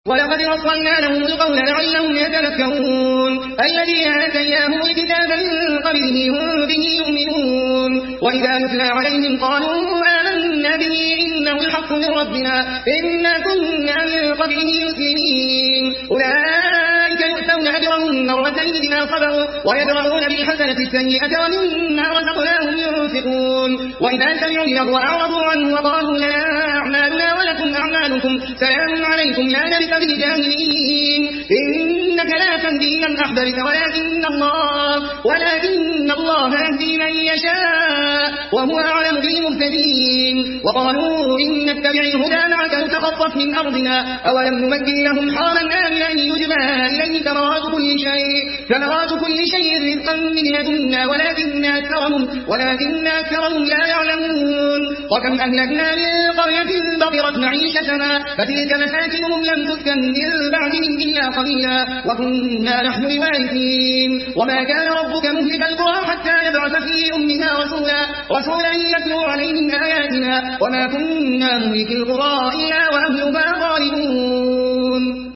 ولقد وصلنا لهم القول لعلهم يتذكرون الذين آتيناهم الكتاب من قبله هم به يؤمنون وإذا يتلى عليهم قالوا آمنا به إنه الحق من ربنا إنا كنا من قبله مسلمين أولئك يؤتون أجرهم مرتين بما صبروا ويدرؤون بالحسنة السيئة ومما رزقناهم ينفقون وإذا سمعوا اللغو أعرضوا عنه وقالوا لنا أعمالنا ولكم أعمالكم سلام عليكم لا نبت بالجاهلين إنك لا تهدي من أحببت ولكن الله يهدي من يشاء وهو أعلم بالمهتدين وقالوا إن نتبع الهدى معك نتخطف من أرضنا أولم نمكن لهم حرما آمنا يجبى إليه ثمرات كل شيء رزقا من لدنا ولكن أكثرهم لا يعلمون وكم أهلكنا من قرية بطرت معيشتنا فتلك مساكنهم لم تسكن من بعدهم إلا قليلا وكنا نحن الوارثين وما كان ربك مهلك القرى حتى يبعث في أمها رسولا يتلو عليهم آياتنا وما كنا مهلك القرى إلا وأهلها ظالمون